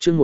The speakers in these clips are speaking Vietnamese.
chương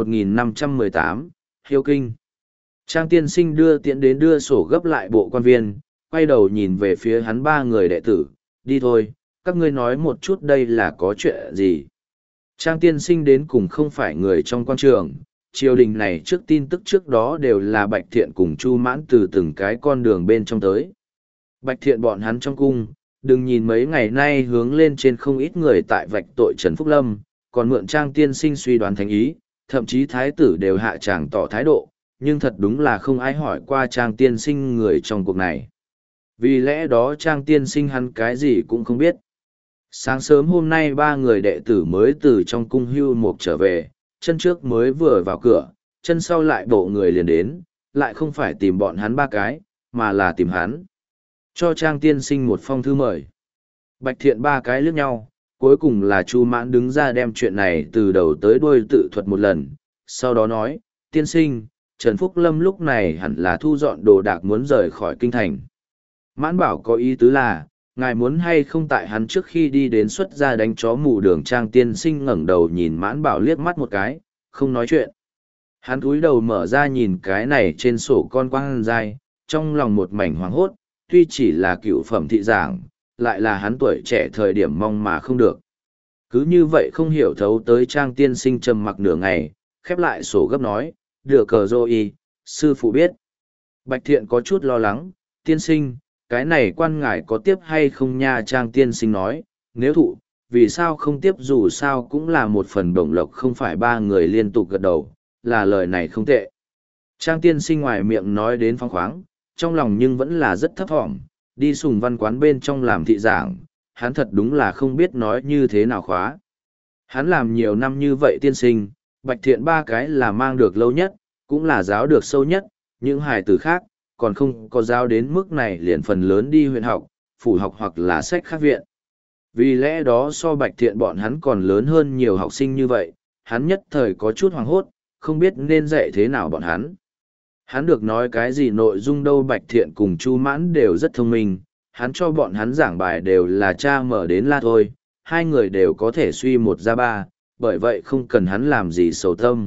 1518, Hiếu Kinh. Trang tiên sinh đưa tiễn đến đưa sổ gấp lại bộ quan viên, quay đầu nhìn về phía hắn ba người đệ tử, đi thôi, các ngươi nói một chút đây là có chuyện gì. Trang tiên sinh đến cùng không phải người trong quan trường, triều đình này trước tin tức trước đó đều là Bạch Thiện cùng Chu Mãn từ từng cái con đường bên trong tới. Bạch Thiện bọn hắn trong cung, đừng nhìn mấy ngày nay hướng lên trên không ít người tại vạch tội Trần Phúc Lâm, còn mượn Trang tiên sinh suy đoán thành ý, thậm chí thái tử đều hạ tràng tỏ thái độ, nhưng thật đúng là không ai hỏi qua Trang tiên sinh người trong cuộc này. Vì lẽ đó Trang tiên sinh hắn cái gì cũng không biết. Sáng sớm hôm nay ba người đệ tử mới từ trong cung hưu mục trở về, chân trước mới vừa vào cửa, chân sau lại bộ người liền đến, lại không phải tìm bọn hắn ba cái, mà là tìm hắn. Cho Trang tiên sinh một phong thư mời. Bạch Thiện ba cái liếc nhau, cuối cùng là Chu Mãn đứng ra đem chuyện này từ đầu tới đuôi tự thuật một lần, sau đó nói, tiên sinh, Trần Phúc Lâm lúc này hẳn là thu dọn đồ đạc muốn rời khỏi kinh thành. Mãn bảo có ý tứ là, ngài muốn hay không tại hắn trước khi đi đến xuất ra đánh chó mù đường. Trang tiên sinh ngẩng đầu nhìn mãn bảo liếc mắt một cái, không nói chuyện. Hắn cúi đầu mở ra nhìn cái này trên sổ con quang dai, trong lòng một mảnh hoảng hốt, tuy chỉ là cựu phẩm thị giảng, lại là hắn tuổi trẻ thời điểm mong mà không được. Cứ như vậy không hiểu thấu tới Trang tiên sinh trầm mặc nửa ngày, khép lại sổ gấp nói, được cờ dô y, sư phụ biết. Bạch Thiện có chút lo lắng, tiên sinh, cái này quan ngài có tiếp hay không nha. Trang tiên sinh nói, nếu thụ, vì sao không tiếp, dù sao cũng là một phần bổng lộc. Không phải ba người liên tục gật đầu, là lời này không tệ. Trang tiên sinh ngoài miệng nói đến phóng khoáng, trong lòng nhưng vẫn là rất thấp thỏm, đi Sùng Văn quán bên trong làm thị giảng, hắn thật đúng là không biết nói như thế nào khóa. Hắn làm nhiều năm như vậy tiên sinh, Bạch Thiện ba cái là mang được lâu nhất, cũng là giáo được sâu nhất, những hài tử khác, còn không có giáo đến mức này liền phần lớn đi huyện học, phủ học hoặc là sách khác viện. Vì lẽ đó so Bạch Thiện bọn hắn còn lớn hơn nhiều học sinh như vậy, hắn nhất thời có chút hoảng hốt, không biết nên dạy thế nào bọn hắn. Hắn được nói cái gì nội dung đâu. Bạch Thiện cùng Chu Mãn đều rất thông minh, hắn cho bọn hắn giảng bài đều là cha mở đến la thôi, hai người đều có thể suy một ra ba, bởi vậy không cần hắn làm gì sầu tâm.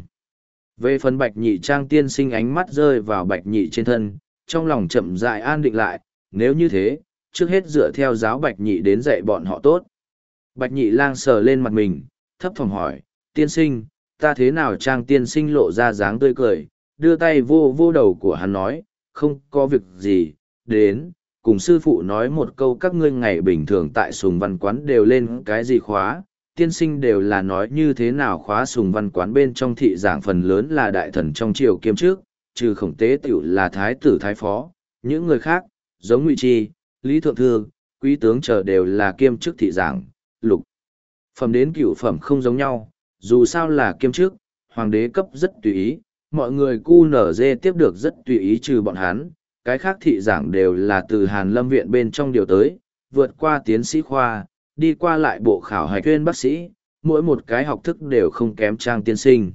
Về phần Bạch Nhị, Trang tiên sinh ánh mắt rơi vào Bạch Nhị trên thân, trong lòng chậm rãi an định lại, nếu như thế, trước hết dựa theo giáo Bạch Nhị đến dạy bọn họ tốt. Bạch Nhị lang sờ lên mặt mình, thấp thỏm hỏi, tiên sinh, ta thế nào? Trang tiên sinh lộ ra dáng tươi cười, đưa tay vô vô đầu của hắn nói, không có việc gì, đến, cùng sư phụ nói một câu, các ngươi ngày bình thường tại Sùng Văn quán đều lên cái gì khóa. Tiên sinh đều là nói như thế nào khóa. Sùng Văn quán bên trong thị giảng phần lớn là đại thần trong triều kiêm trước, trừ Khổng Tế Tiểu là thái tử thái phó, những người khác, giống Ngụy Chi, Lý Thượng Thư, Quý Tướng chờ đều là kiêm chức thị giảng, lục phẩm đến cửu phẩm không giống nhau, dù sao là kiêm chức, hoàng đế cấp rất tùy ý, mọi người cu nở dê tiếp được rất tùy ý trừ bọn hắn, cái khác thị giảng đều là từ Hàn Lâm viện bên trong điều tới, vượt qua tiến sĩ khoa, đi qua lại bộ khảo hạch tuyên bác sĩ, mỗi một cái học thức đều không kém Trang tiên sinh.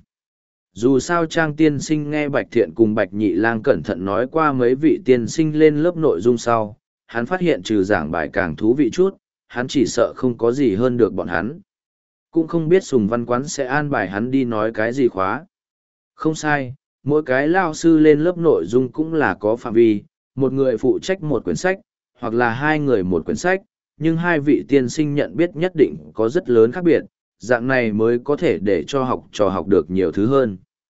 Dù sao Trang tiên sinh nghe Bạch Thiện cùng Bạch Nhị lang cẩn thận nói qua mấy vị tiên sinh lên lớp nội dung sau, hắn phát hiện trừ giảng bài càng thú vị chút, hắn chỉ sợ không có gì hơn được bọn hắn. Cũng không biết Sùng Văn quán sẽ an bài hắn đi nói cái gì khóa. Không sai, mỗi cái lao sư lên lớp nội dung cũng là có phạm vi, một người phụ trách một quyển sách, hoặc là hai người một quyển sách, nhưng hai vị tiên sinh nhận biết nhất định có rất lớn khác biệt, dạng này mới có thể để cho học trò học được nhiều thứ hơn.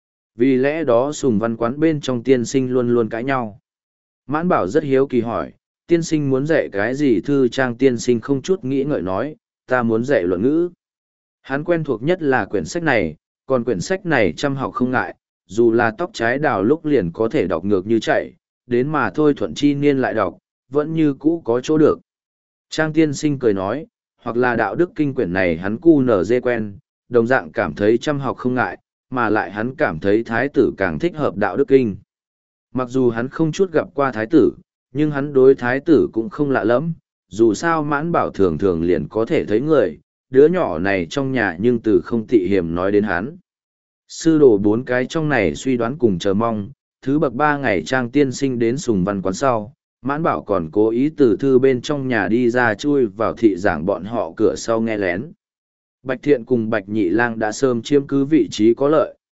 Vì lẽ đó Sùng Văn quán bên trong tiên sinh luôn luôn cãi nhau. Mãn Bảo rất hiếu kỳ hỏi, tiên sinh muốn dạy cái gì thư? Trang tiên sinh không chút nghĩ ngợi nói, ta muốn dạy luận ngữ. Hắn quen thuộc nhất là quyển sách này, còn quyển sách này chăm học không ngại, dù là tóc trái đào lúc liền có thể đọc ngược như chạy, đến mà thôi thuận chi niên lại đọc, vẫn như cũ có chỗ được. Trang tiên sinh cười nói, hoặc là đạo đức kinh quyển này hắn cu nở dê quen, đồng dạng cảm thấy chăm học không ngại, mà lại hắn cảm thấy thái tử càng thích hợp đạo đức kinh. Mặc dù hắn không chút gặp qua thái tử, nhưng hắn đối thái tử cũng không lạ lắm, dù sao Mãn Bảo thường thường liền có thể thấy người, đứa nhỏ này trong nhà nhưng từ không tị hiểm nói đến hắn. Sư đồ bốn cái trong này suy đoán cùng chờ mong, thứ bậc 3 ngày Trang tiên sinh đến Sùng Văn quán sau, Mãn Bảo còn cố ý từ thư bên trong nhà đi ra chui vào thị giảng bọn họ cửa sau nghe lén. Bạch Thiện cùng Bạch Nhị lang đã sớm chiếm cứ vị trí có lợi,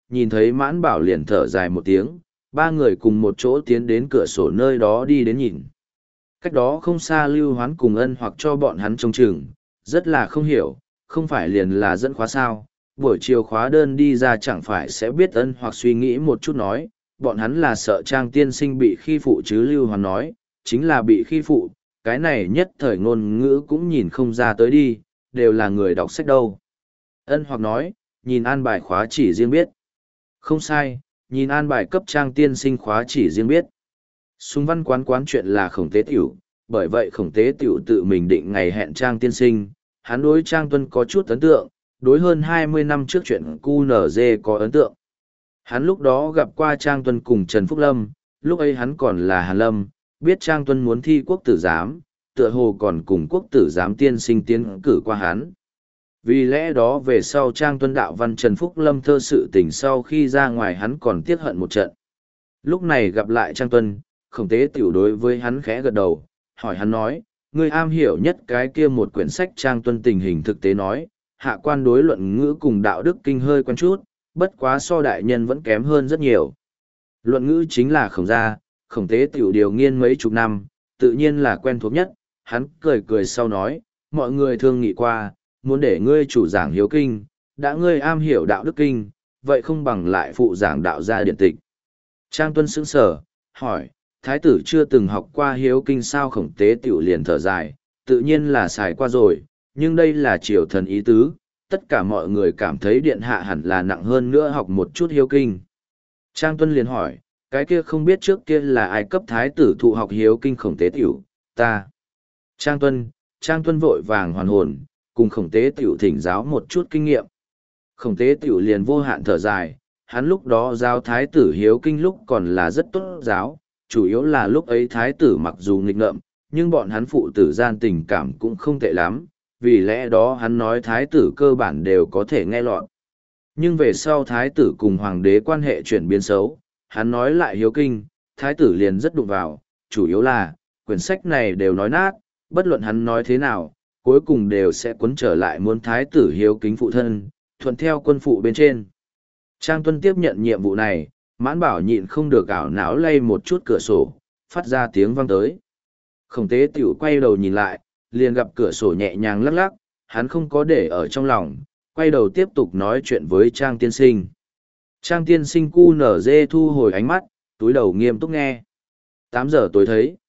nhìn thấy Mãn Bảo liền thở dài một tiếng, ba người cùng một chỗ tiến đến cửa sổ nơi đó đi đến nhìn. Cách đó không xa Lưu Hoán cùng Ân Hoặc cho bọn hắn trông chừng, rất là không hiểu, không phải liền là dẫn khóa sao, buổi chiều khóa đơn đi ra chẳng phải sẽ biết Ân Hoặc suy nghĩ một chút nói, bọn hắn là sợ Trang tiên sinh bị khi phụ chứ. Lưu Hoán nói, chính là bị khi phụ, cái này nhất thời ngôn ngữ cũng nhìn không ra tới đi, đều là người đọc sách đâu. Ân Hoặc nói, nhìn an bài khóa chỉ riêng biết. Không sai, nhìn an bài cấp Trang tiên sinh khóa chỉ riêng biết. Sùng Văn quán chuyện là Khổng Tế Tiểu, bởi vậy Khổng Tế Tiểu tự mình định ngày hẹn Trang tiên sinh, hắn đối Trang Tuân có chút ấn tượng, đối hơn 20 năm trước chuyện QNZ có ấn tượng. Hắn lúc đó gặp qua Trang Tuân cùng Trần Phúc Lâm, lúc ấy hắn còn là Hàn Lâm, biết Trang Tuân muốn thi quốc tử giám, tựa hồ còn cùng quốc tử giám tiên sinh tiến cử qua hắn. Vì lẽ đó về sau Trang Tuân đạo văn Trần Phúc Lâm thơ sự tình sau khi ra ngoài hắn còn tiếc hận một trận. Lúc này gặp lại Trang Tuân, Khổng Tế Tiểu đối với hắn khẽ gật đầu, hỏi hắn nói, ngươi am hiểu nhất cái kia một quyển sách. Trang Tuân tình hình thực tế nói, hạ quan đối luận ngữ cùng đạo đức kinh hơi quen chút, bất quá so đại nhân vẫn kém hơn rất nhiều. Luận ngữ chính là Khổng gia, Khổng Tế Tiểu điều nghiên mấy chục năm, tự nhiên là quen thuộc nhất. Hắn cười cười sau nói, mọi người thương nghị qua, muốn để ngươi chủ giảng hiếu kinh, đã ngươi am hiểu đạo đức kinh, vậy không bằng lại phụ giảng đạo gia điện tịch. Trang Tuân sững sờ, hỏi, thái tử chưa từng học qua hiếu kinh sao? Khổng Tế Tiểu liền thở dài, tự nhiên là xài qua rồi, nhưng đây là triều thần ý tứ, tất cả mọi người cảm thấy điện hạ hẳn là nặng hơn nữa học một chút hiếu kinh. Trang Tuân liền hỏi, cái kia không biết trước kia là ai cấp thái tử thụ học hiếu kinh? Khổng Tế Tiểu, ta. Trang Tuân vội vàng hoàn hồn, cùng Khổng Tế Tiểu thỉnh giáo một chút kinh nghiệm. Khổng Tế Tiểu liền vô hạn thở dài, hắn lúc đó giáo thái tử hiếu kinh lúc còn là rất tốt giáo, chủ yếu là lúc ấy thái tử mặc dù nghịch ngợm, nhưng bọn hắn phụ tử gian tình cảm cũng không tệ lắm, vì lẽ đó hắn nói thái tử cơ bản đều có thể nghe lọt. Nhưng về sau thái tử cùng hoàng đế quan hệ chuyển biến xấu, hắn nói lại hiếu kinh, thái tử liền rất đụng vào, chủ yếu là, quyển sách này đều nói nát, bất luận hắn nói thế nào, cuối cùng đều sẽ cuốn trở lại muốn thái tử hiếu kính phụ thân, thuận theo quân phụ bên trên. Trang Tuân tiếp nhận nhiệm vụ này, Mãn Bảo nhịn không được ảo não lay một chút cửa sổ, phát ra tiếng vang tới. Khổng Tế Tiểu quay đầu nhìn lại, liền gặp cửa sổ nhẹ nhàng lắc lắc, hắn không có để ở trong lòng, quay đầu tiếp tục nói chuyện với Trang tiên sinh. Trang tiên sinh cu nở dê thu hồi ánh mắt, túi đầu nghiêm túc nghe. 8 giờ tối thấy.